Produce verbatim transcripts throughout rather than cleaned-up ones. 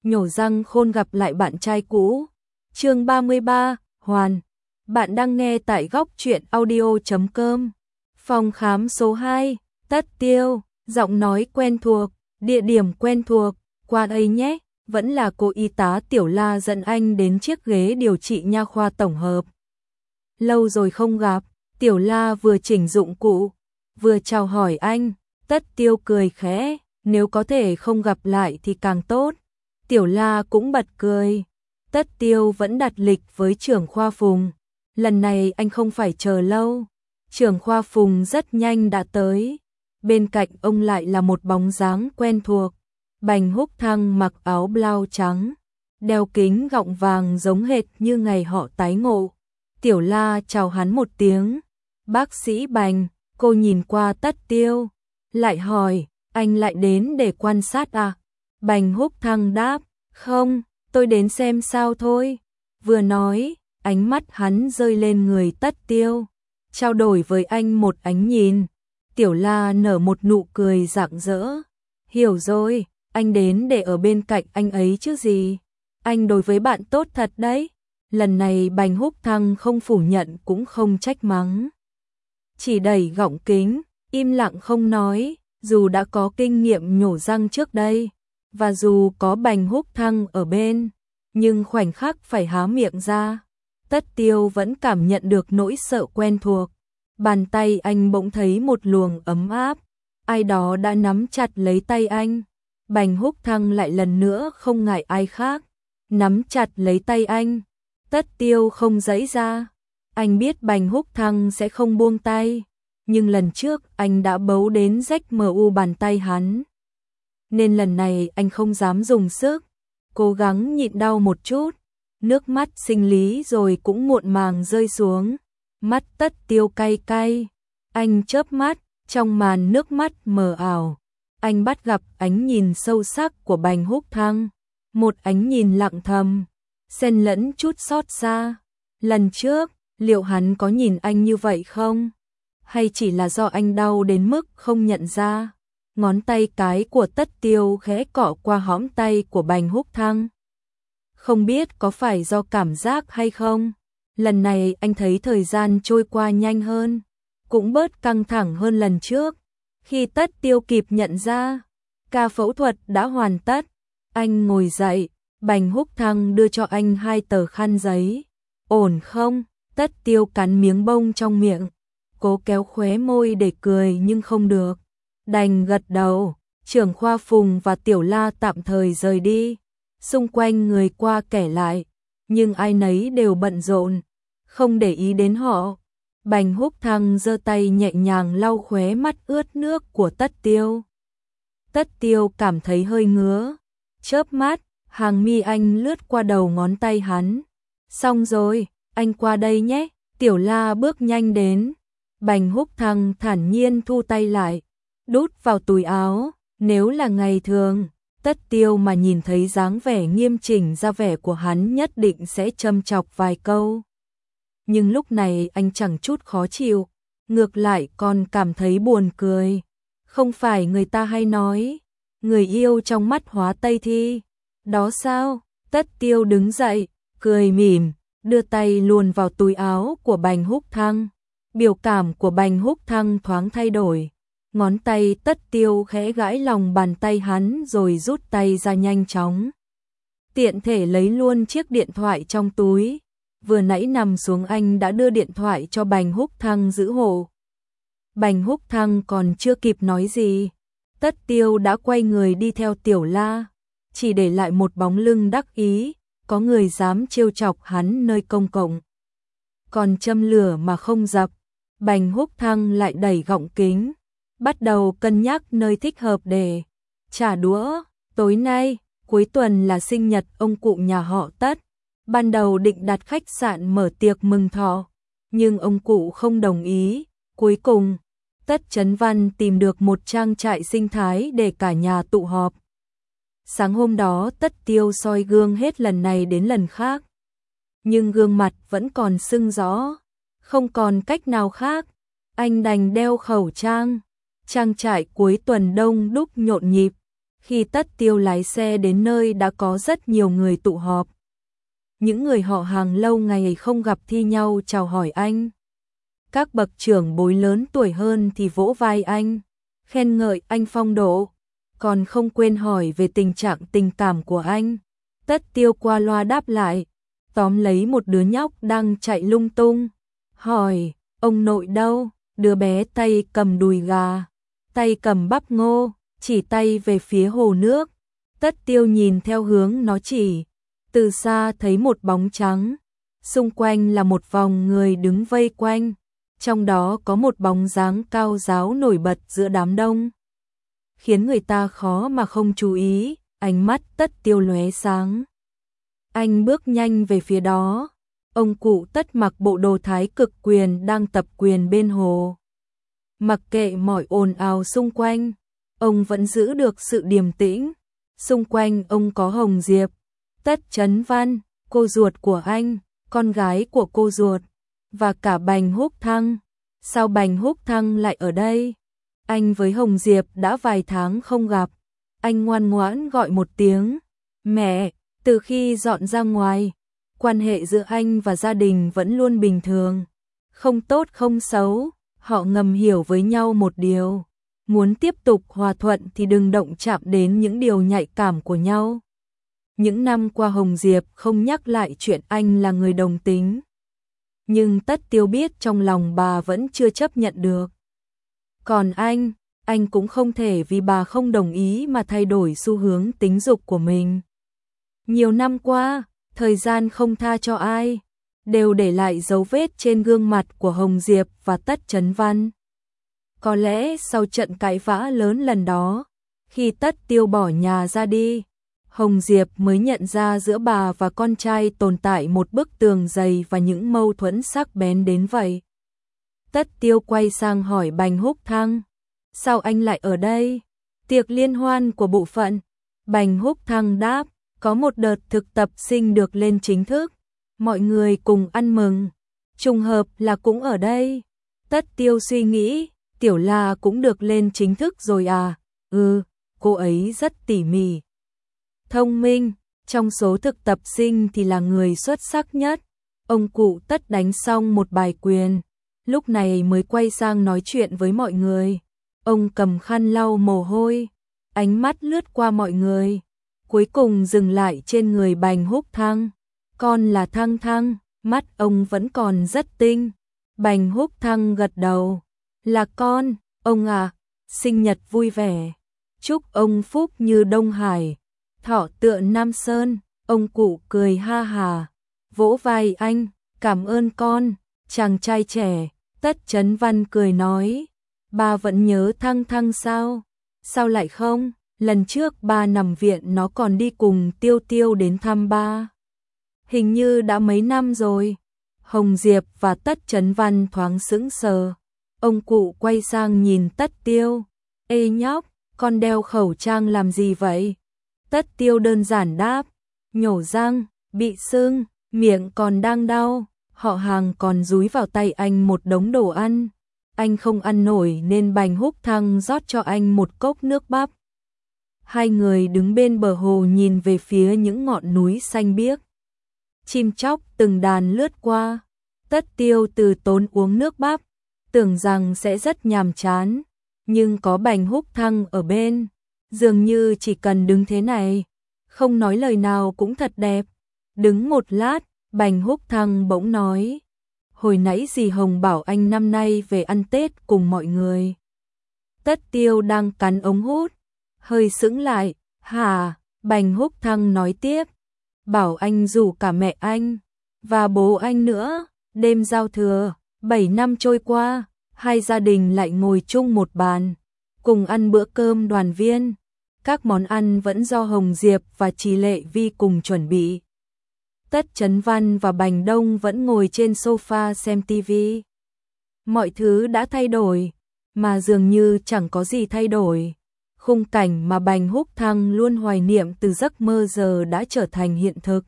nhổ răng khôn gặp lại bạn trai cũ. Chương ba mươi ba, Hoàn. Bạn đang nghe tại góc truyện audio chấm com. Phòng khám số hai, Tất Tiêu, giọng nói quen thuộc, địa điểm quen thuộc, qua đây nhé. Vẫn là cô y tá Tiểu La dẫn anh đến chiếc ghế điều trị nha khoa tổng hợp. Lâu rồi không gặp, Tiểu La vừa chỉnh dụng cụ, vừa chào hỏi anh. Tất Tiêu cười khẽ, nếu có thể không gặp lại thì càng tốt. Tiểu La cũng bật cười. Tất Tiêu vẫn đặt lịch với trưởng khoa Phùng. Lần này anh không phải chờ lâu. Trưởng khoa Phùng rất nhanh đã tới. Bên cạnh ông lại là một bóng dáng quen thuộc. Bành Húc Thăng mặc áo blau trắng, đeo kính gọng vàng giống hệt như ngày họ tái ngộ. Tiểu La chào hắn một tiếng. Bác sĩ Bành. Cô nhìn qua Tất Tiêu, lại hỏi, anh lại đến để quan sát à? Bành Húc Thăng đáp, không, tôi đến xem sao thôi. Vừa nói, ánh mắt hắn rơi lên người Tất Tiêu, trao đổi với anh một ánh nhìn. Tiểu La nở một nụ cười rạng rỡ. Hiểu rồi, anh đến để ở bên cạnh anh ấy chứ gì. Anh đối với bạn tốt thật đấy. Lần này Bành Húc Thăng không phủ nhận cũng không trách mắng. Chỉ đẩy gọng kính, im lặng không nói, dù đã có kinh nghiệm nhổ răng trước đây, và dù có Bành Húc Thăng ở bên, nhưng khoảnh khắc phải há miệng ra, Tất Tiêu vẫn cảm nhận được nỗi sợ quen thuộc. Bàn tay anh bỗng thấy một luồng ấm áp, ai đó đã nắm chặt lấy tay anh. Bành Húc Thăng lại lần nữa không ngại ai khác, nắm chặt lấy tay anh. Tất Tiêu không giãy ra. Anh biết Bành Húc Thăng sẽ không buông tay, nhưng lần trước anh đã bấu đến rách mờ u bàn tay hắn. Nên lần này anh không dám dùng sức, cố gắng nhịn đau một chút. Nước mắt sinh lý rồi cũng muộn màng rơi xuống. Mắt Tất Tiêu cay cay. Anh chớp mắt, trong màn nước mắt mờ ảo, anh bắt gặp ánh nhìn sâu sắc của Bành Húc Thăng. Một ánh nhìn lặng thầm, xen lẫn chút xót xa. Lần trước, liệu hắn có nhìn anh như vậy không? Hay chỉ là do anh đau đến mức không nhận ra? Ngón tay cái của Tất Tiêu khẽ cọ qua hõm tay của Bành Húc Thăng. Không biết có phải do cảm giác hay không? Lần này anh thấy thời gian trôi qua nhanh hơn, cũng bớt căng thẳng hơn lần trước. Khi Tất Tiêu kịp nhận ra, ca phẫu thuật đã hoàn tất. Anh ngồi dậy, Bành Húc Thăng đưa cho anh hai tờ khăn giấy. Ổn không? Tất Tiêu cắn miếng bông trong miệng, cố kéo khóe môi để cười nhưng không được. Đành gật đầu. Trưởng khoa Phùng và Tiểu La tạm thời rời đi. Xung quanh người qua kẻ lại, nhưng ai nấy đều bận rộn, không để ý đến họ. Bành Húc Thăng giơ tay nhẹ nhàng lau khóe mắt ướt nước của Tất Tiêu. Tất Tiêu cảm thấy hơi ngứa, chớp mắt, hàng mi anh lướt qua đầu ngón tay hắn. Xong rồi, anh qua đây nhé. Tiểu La bước nhanh đến. Bành Húc Thăng thản nhiên thu tay lại, đút vào túi áo. Nếu là ngày thường, Tất Tiêu mà nhìn thấy dáng vẻ nghiêm chỉnh ra vẻ của hắn nhất định sẽ châm chọc vài câu. Nhưng lúc này anh chẳng chút khó chịu, ngược lại còn cảm thấy buồn cười. Không phải người ta hay nói, người yêu trong mắt hóa Tây Thi. Đó sao? Tất Tiêu đứng dậy, cười mỉm, đưa tay luồn vào túi áo của Bành Húc Thăng. Biểu cảm của Bành Húc Thăng thoáng thay đổi. Ngón tay Tất Tiêu khẽ gãi lòng bàn tay hắn rồi rút tay ra nhanh chóng. Tiện thể lấy luôn chiếc điện thoại trong túi. Vừa nãy nằm xuống anh đã đưa điện thoại cho Bành Húc Thăng giữ hộ. Bành Húc Thăng còn chưa kịp nói gì, Tất Tiêu đã quay người đi theo Tiểu La, chỉ để lại một bóng lưng đắc ý. Có người dám trêu chọc hắn nơi công cộng, còn châm lửa mà không dập. Bành Húc Thăng lại đẩy gọng kính, bắt đầu cân nhắc nơi thích hợp để trả đũa. Tối nay, cuối tuần là sinh nhật ông cụ nhà họ Tất. Ban đầu định đặt khách sạn mở tiệc mừng thọ, nhưng ông cụ không đồng ý. Cuối cùng, Tất Chấn Văn tìm được một trang trại sinh thái để cả nhà tụ họp. Sáng hôm đó Tất Tiêu soi gương hết lần này đến lần khác, nhưng gương mặt vẫn còn sưng rõ. Không còn cách nào khác, anh đành đeo khẩu trang. Trang trại cuối tuần đông đúc nhộn nhịp. Khi Tất Tiêu lái xe đến nơi đã có rất nhiều người tụ họp. Những người họ hàng lâu ngày không gặp thi nhau chào hỏi anh. Các bậc trưởng bối lớn tuổi hơn thì vỗ vai anh, khen ngợi anh phong độ, còn không quên hỏi về tình trạng tình cảm của anh. Tất Tiêu qua loa đáp lại, tóm lấy một đứa nhóc đang chạy lung tung, hỏi, ông nội đâu? Đứa bé tay cầm đùi gà, tay cầm bắp ngô, chỉ tay về phía hồ nước. Tất Tiêu nhìn theo hướng nó chỉ, từ xa thấy một bóng trắng, xung quanh là một vòng người đứng vây quanh, trong đó có một bóng dáng cao ráo nổi bật giữa đám đông, khiến người ta khó mà không chú ý. Ánh mắt Tất Tiêu lóe sáng. Anh bước nhanh về phía đó. Ông cụ Tất mặc bộ đồ thái cực quyền đang tập quyền bên hồ. Mặc kệ mọi ồn ào xung quanh, ông vẫn giữ được sự điềm tĩnh. Xung quanh ông có Hồng Diệp, Tất Chấn Văn, cô ruột của anh, con gái của cô ruột, và cả Bành Húc Thăng. Sao Bành Húc Thăng lại ở đây? Anh với Hồng Diệp đã vài tháng không gặp. Anh ngoan ngoãn gọi một tiếng, mẹ. Từ khi dọn ra ngoài, quan hệ giữa anh và gia đình vẫn luôn bình thường, không tốt không xấu. Họ ngầm hiểu với nhau một điều, muốn tiếp tục hòa thuận thì đừng động chạm đến những điều nhạy cảm của nhau. Những năm qua Hồng Diệp không nhắc lại chuyện anh là người đồng tính, nhưng Tất Tiêu biết trong lòng bà vẫn chưa chấp nhận được. Còn anh, anh cũng không thể vì bà không đồng ý mà thay đổi xu hướng tính dục của mình. Nhiều năm qua, thời gian không tha cho ai, đều để lại dấu vết trên gương mặt của Hồng Diệp và Tất Chấn Văn. Có lẽ sau trận cãi vã lớn lần đó, khi Tất Tiêu bỏ nhà ra đi, Hồng Diệp mới nhận ra giữa bà và con trai tồn tại một bức tường dày và những mâu thuẫn sắc bén đến vậy. Tất Tiêu quay sang hỏi Bành Húc Thăng, sao anh lại ở đây? Tiệc liên hoan của bộ phận. Bành Húc Thăng đáp, có một đợt thực tập sinh được lên chính thức, mọi người cùng ăn mừng, trùng hợp là cũng ở đây. Tất Tiêu suy nghĩ, Tiểu La cũng được lên chính thức rồi à? Ừ, cô ấy rất tỉ mỉ, thông minh, trong số thực tập sinh thì là người xuất sắc nhất. Ông cụ Tất đánh xong một bài quyền, lúc này mới quay sang nói chuyện với mọi người. Ông cầm khăn lau mồ hôi, ánh mắt lướt qua mọi người, cuối cùng dừng lại trên người Bành Húc Thăng. Con là Thăng Thăng, mắt ông vẫn còn rất tinh. Bành Húc Thăng gật đầu, là con, ông à, sinh nhật vui vẻ. Chúc ông phúc như Đông Hải, thọ tựa Nam Sơn. Ông cụ cười ha hà, vỗ vai anh, cảm ơn con, chàng trai trẻ. Tất Chấn Văn cười nói, ba vẫn nhớ Thăng Thăng sao? Sao lại không? Lần trước ba nằm viện nó còn đi cùng Tiêu Tiêu đến thăm ba. Hình như đã mấy năm rồi. Hồng Diệp và Tất Chấn Văn thoáng sững sờ. Ông cụ quay sang nhìn Tất Tiêu, ê nhóc, con đeo khẩu trang làm gì vậy? Tất Tiêu đơn giản đáp, nhổ răng, bị sưng, miệng còn đang đau. Họ hàng còn dúi vào tay anh một đống đồ ăn, anh không ăn nổi nên Bành Húc Thăng rót cho anh một cốc nước bắp. Hai người đứng bên bờ hồ nhìn về phía những ngọn núi xanh biếc. Chim chóc từng đàn lướt qua. Tất Tiêu từ tốn uống nước bắp, tưởng rằng sẽ rất nhàm chán, nhưng có Bành Húc Thăng ở bên, dường như chỉ cần đứng thế này, không nói lời nào cũng thật đẹp. Đứng một lát, Bành Húc Thăng bỗng nói, hồi nãy dì Hồng bảo anh năm nay về ăn Tết cùng mọi người. Tất Tiêu đang cắn ống hút, hơi sững lại, hả? Bành Húc Thăng nói tiếp, bảo anh rủ cả mẹ anh và bố anh nữa. Đêm giao thừa, bảy năm trôi qua, hai gia đình lại ngồi chung một bàn, cùng ăn bữa cơm đoàn viên. Các món ăn vẫn do Hồng Diệp và Trì Lệ Vi cùng chuẩn bị. Tất Chấn Văn và Bành Đông vẫn ngồi trên sofa xem tivi. Mọi thứ đã thay đổi, mà dường như chẳng có gì thay đổi. Khung cảnh mà Bành Húc Thăng luôn hoài niệm từ giấc mơ giờ đã trở thành hiện thực.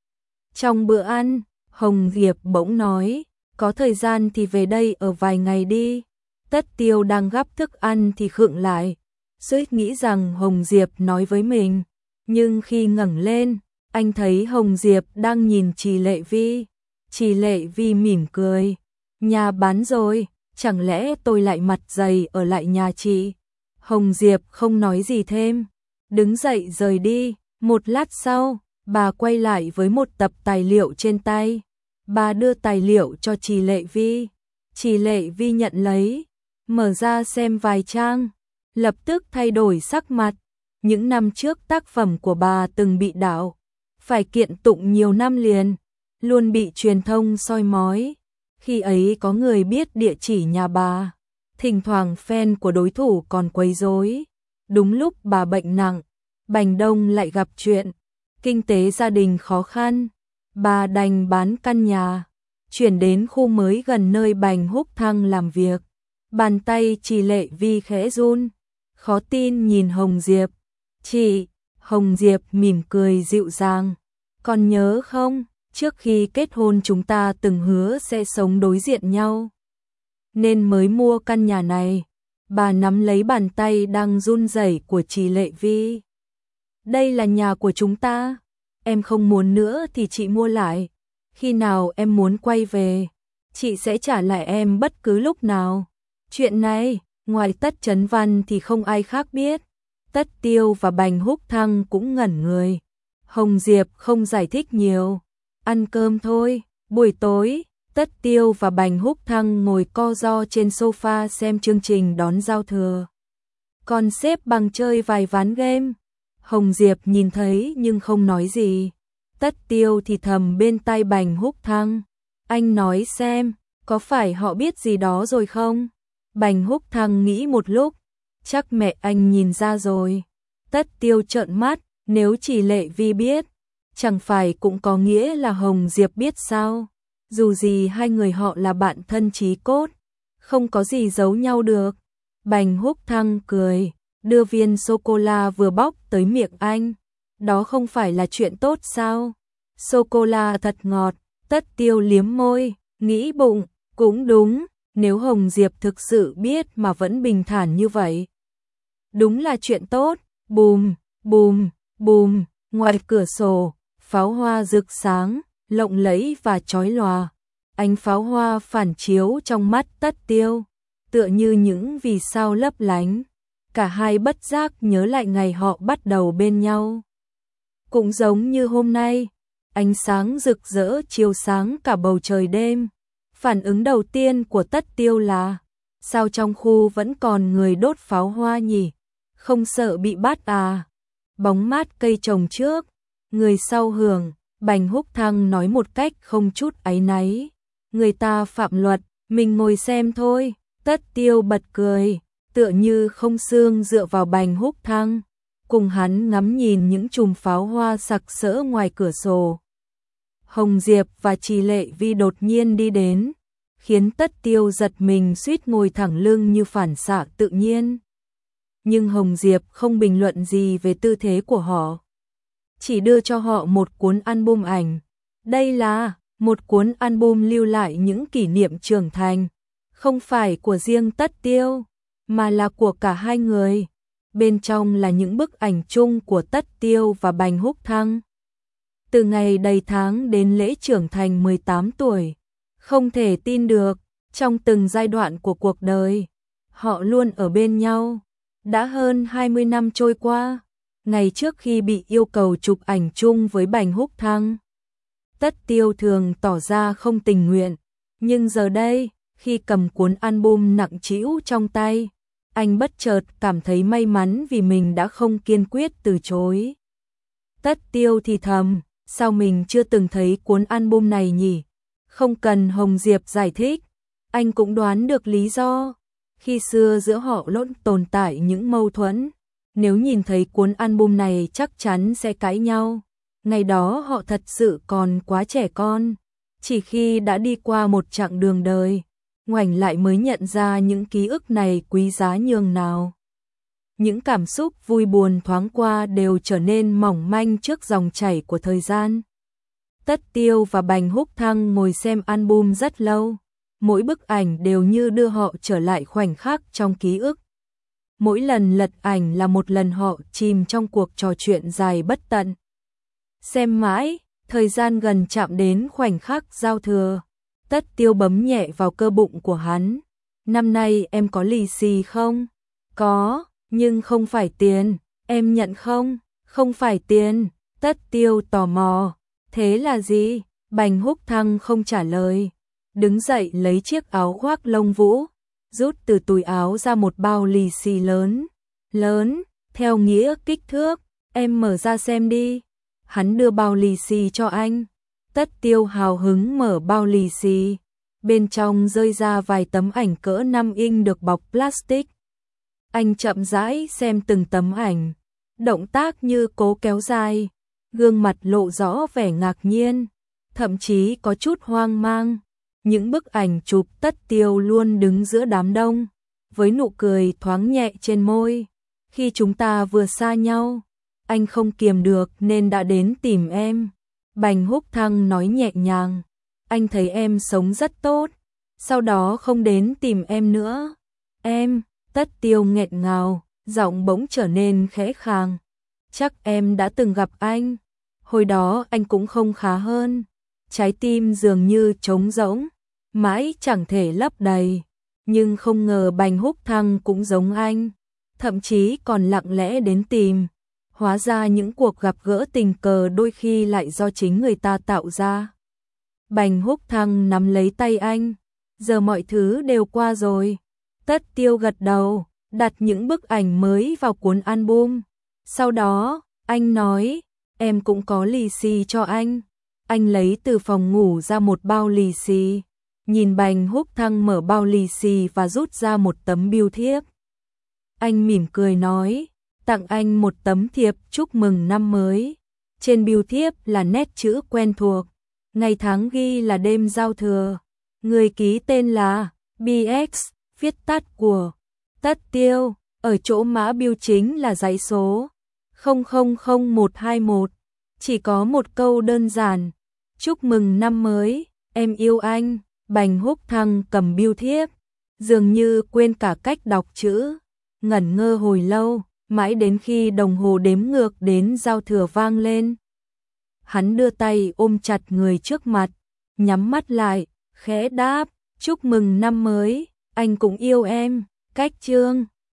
Trong bữa ăn, Hồng Diệp bỗng nói, có thời gian thì về đây ở vài ngày đi. Tất Tiêu đang gắp thức ăn thì khựng lại, suýt nghĩ rằng Hồng Diệp nói với mình, nhưng khi ngẩng lên, anh thấy Hồng Diệp đang nhìn Trì Lệ Vi. Trì Lệ Vi mỉm cười, nhà bán rồi, chẳng lẽ tôi lại mặt dày ở lại nhà chị? Hồng Diệp không nói gì thêm, đứng dậy rời đi. Một lát sau, bà quay lại với một tập tài liệu trên tay. Bà đưa tài liệu cho Trì Lệ Vi. Trì Lệ Vi nhận lấy, mở ra xem vài trang, lập tức thay đổi sắc mặt. Những năm trước tác phẩm của bà từng bị đảo, phải kiện tụng nhiều năm liền, luôn bị truyền thông soi mói. Khi ấy có người biết địa chỉ nhà bà, thỉnh thoảng fan của đối thủ còn quấy rối. Đúng lúc bà bệnh nặng, Bành Đông lại gặp chuyện, kinh tế gia đình khó khăn, bà đành bán căn nhà, chuyển đến khu mới gần nơi Bành Húc Thăng làm việc. Bàn tay Trì Lệ Vi khẽ run, khó tin nhìn Hồng Diệp. Chị, Hồng Diệp mỉm cười dịu dàng, còn nhớ không, trước khi kết hôn chúng ta từng hứa sẽ sống đối diện nhau, nên mới mua căn nhà này. Bà nắm lấy bàn tay đang run rẩy của Trì Lệ Vi. Đây là nhà của chúng ta, em không muốn nữa thì chị mua lại, khi nào em muốn quay về, chị sẽ trả lại em bất cứ lúc nào. Chuyện này, ngoài Tất Chấn Văn thì không ai khác biết. Tất Tiêu và Bành Húc Thăng cũng ngẩn người. Hồng Diệp không giải thích nhiều, ăn cơm thôi. Buổi tối, Tất Tiêu và Bành Húc Thăng ngồi co ro trên sofa xem chương trình đón giao thừa. Còn xếp bằng chơi vài ván game. Hồng Diệp nhìn thấy nhưng không nói gì. Tất Tiêu thì thầm bên tai Bành Húc Thăng, anh nói xem, có phải họ biết gì đó rồi không? Bành Húc Thăng nghĩ một lúc, chắc mẹ anh nhìn ra rồi. Tất Tiêu trợn mắt, nếu Trì Lệ Vi biết, chẳng phải cũng có nghĩa là Hồng Diệp biết sao? Dù gì hai người họ là bạn thân chí cốt, không có gì giấu nhau được. Bành Húc Thăng cười, đưa viên sô-cô-la vừa bóc tới miệng anh. Đó không phải là chuyện tốt sao? Sô-cô-la thật ngọt. Tất Tiêu liếm môi, nghĩ bụng, cũng đúng, nếu Hồng Diệp thực sự biết mà vẫn bình thản như vậy, đúng là chuyện tốt. Bùm, bùm, bùm, ngoài cửa sổ, pháo hoa rực sáng, lộng lẫy và chói lòa. Ánh pháo hoa phản chiếu trong mắt Tất Tiêu, tựa như những vì sao lấp lánh. Cả hai bất giác nhớ lại ngày họ bắt đầu bên nhau. Cũng giống như hôm nay, ánh sáng rực rỡ chiếu sáng cả bầu trời đêm. Phản ứng đầu tiên của Tất Tiêu là, sao trong khu vẫn còn người đốt pháo hoa nhỉ? Không sợ bị bắt à? Bóng mát cây trồng trước, người sau hưởng. Bành Húc Thăng nói một cách không chút áy náy, người ta phạm luật, mình ngồi xem thôi. Tất Tiêu bật cười, tựa như không xương dựa vào Bành Húc Thăng, cùng hắn ngắm nhìn những chùm pháo hoa sặc sỡ ngoài cửa sổ. Hồng Diệp và Trì Lệ Vi đột nhiên đi đến, khiến Tất Tiêu giật mình suýt ngồi thẳng lưng như phản xạ tự nhiên. Nhưng Hồng Diệp không bình luận gì về tư thế của họ, chỉ đưa cho họ một cuốn album ảnh. Đây là một cuốn album lưu lại những kỷ niệm trưởng thành, không phải của riêng Tất Tiêu, mà là của cả hai người. Bên trong là những bức ảnh chung của Tất Tiêu và Bành Húc Thăng. Từ ngày đầy tháng đến lễ trưởng thành mười tám tuổi, không thể tin được, trong từng giai đoạn của cuộc đời, họ luôn ở bên nhau. Đã hơn hai mươi năm trôi qua, ngày trước khi bị yêu cầu chụp ảnh chung với Bành Húc Thăng, Tất Tiêu thường tỏ ra không tình nguyện, nhưng giờ đây, khi cầm cuốn album nặng trĩu trong tay, anh bất chợt cảm thấy may mắn vì mình đã không kiên quyết từ chối. Tất Tiêu thì thầm, sao mình chưa từng thấy cuốn album này nhỉ? Không cần Hồng Diệp giải thích, anh cũng đoán được lý do. Khi xưa giữa họ luôn tồn tại những mâu thuẫn, nếu nhìn thấy cuốn album này chắc chắn sẽ cãi nhau. Ngày đó họ thật sự còn quá trẻ con, chỉ khi đã đi qua một chặng đường đời, ngoảnh lại mới nhận ra những ký ức này quý giá nhường nào. Những cảm xúc vui buồn thoáng qua đều trở nên mỏng manh trước dòng chảy của thời gian. Tất Tiêu và Bành Húc Thăng ngồi xem album rất lâu, mỗi bức ảnh đều như đưa họ trở lại khoảnh khắc trong ký ức. Mỗi lần lật ảnh là một lần họ chìm trong cuộc trò chuyện dài bất tận. Xem mãi, thời gian gần chạm đến khoảnh khắc giao thừa. Tất Tiêu bấm nhẹ vào cơ bụng của hắn. Năm nay em có lì xì không? Có, nhưng không phải tiền. Em nhận không? Không phải tiền. Tất Tiêu tò mò. Thế là gì? Bành Húc Thăng không trả lời. Đứng dậy lấy chiếc áo khoác lông vũ, rút từ túi áo ra một bao lì xì lớn. Lớn, theo nghĩa kích thước. Em mở ra xem đi. Hắn đưa bao lì xì cho anh. Tất Tiêu hào hứng mở bao lì xì. Bên trong rơi ra vài tấm ảnh cỡ năm inch được bọc plastic. Anh chậm rãi xem từng tấm ảnh, động tác như cố kéo dài, gương mặt lộ rõ vẻ ngạc nhiên, thậm chí có chút hoang mang. Những bức ảnh chụp Tất Tiêu luôn đứng giữa đám đông, với nụ cười thoáng nhẹ trên môi. Khi chúng ta vừa xa nhau, anh không kiềm được nên đã đến tìm em. Bành Húc Thăng nói nhẹ nhàng. Anh thấy em sống rất tốt, sau đó không đến tìm em nữa. Em, Tất Tiêu nghẹn ngào, giọng bỗng trở nên khẽ khàng. Chắc em đã từng gặp anh. Hồi đó anh cũng không khá hơn. Trái tim dường như trống rỗng, mãi chẳng thể lấp đầy. Nhưng không ngờ Bành Húc Thăng cũng giống anh, thậm chí còn lặng lẽ đến tìm. Hóa ra những cuộc gặp gỡ tình cờ đôi khi lại do chính người ta tạo ra. Bành Húc Thăng nắm lấy tay anh. Giờ mọi thứ đều qua rồi. Tất Tiêu gật đầu, đặt những bức ảnh mới vào cuốn album. Sau đó, anh nói, em cũng có lì xì cho anh. Anh lấy từ phòng ngủ ra một bao lì xì. Nhìn Bành Húc Thăng mở bao lì xì và rút ra một tấm bưu thiếp. Anh mỉm cười nói, tặng anh một tấm thiệp chúc mừng năm mới. Trên bưu thiếp là nét chữ quen thuộc. Ngày tháng ghi là đêm giao thừa. Người ký tên là bê ích, viết tắt của Tất Tiêu. Ở chỗ mã bưu chính là dãy số không không không một hai mốt. Chỉ có một câu đơn giản. Chúc mừng năm mới, em yêu anh. Bành Húc Thăng cầm bưu thiếp, dường như quên cả cách đọc chữ. Ngẩn ngơ hồi lâu, mãi đến khi đồng hồ đếm ngược đến giao thừa vang lên. Hắn đưa tay ôm chặt người trước mặt, nhắm mắt lại, khẽ đáp, chúc mừng năm mới, anh cũng yêu em. Cách chương